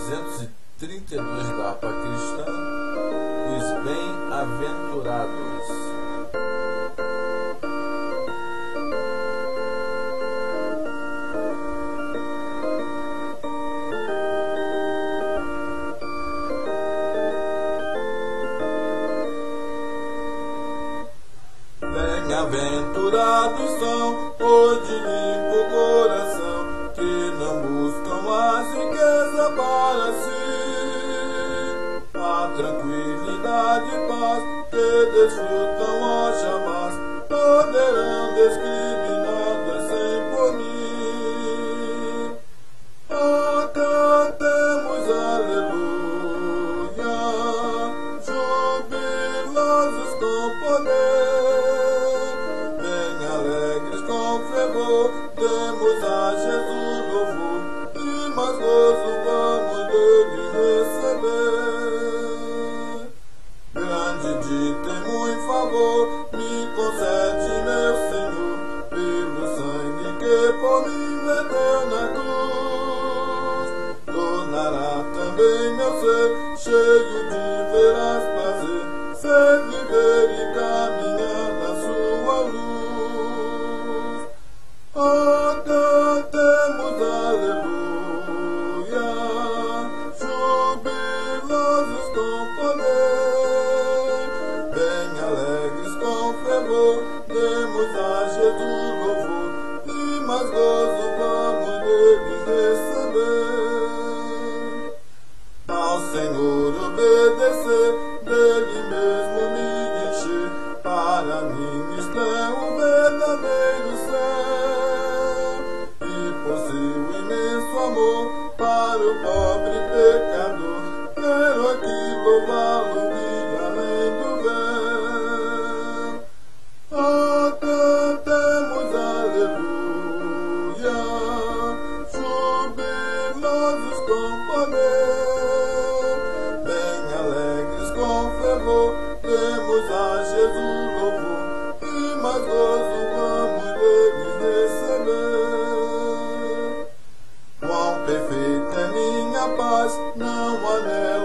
232 da harpa cristã, os bem-aventurados. Bem-aventurados são os de limpo coração, que não buscam as riquezas para si, a tranquilidade e paz que desfrutam ó jamais, poderão discriminadas sem punir. Oh, cantemos aleluia, jubilosos com poder. Demos a Jesus louvor e mais gozo vamos dele receber. Grande de temo em favor, me concede meu Senhor, pelo sangue que por mim verteu na cruz. Tornará também meu ser cheio de veraz prazer, ser viver e caminhar na sua luz. Oh, cantemos aleluia, jubilosos com poder, bem alegres com fervor, demos a Jesus louvor e mais gozo vamos dele receber. Ao Senhor obedecer, dele mesmo me encher, para mim isto é um verdadeiro céu. Amor para o pobre pecador, quero aqui louvá-lo e além do véu. Oh, cantemos aleluia, jubilosos com poder, bem alegres com fervor, demos a Jesus louvor e mais gozo vamos dele receber. Perfeita é minha paz, não há nela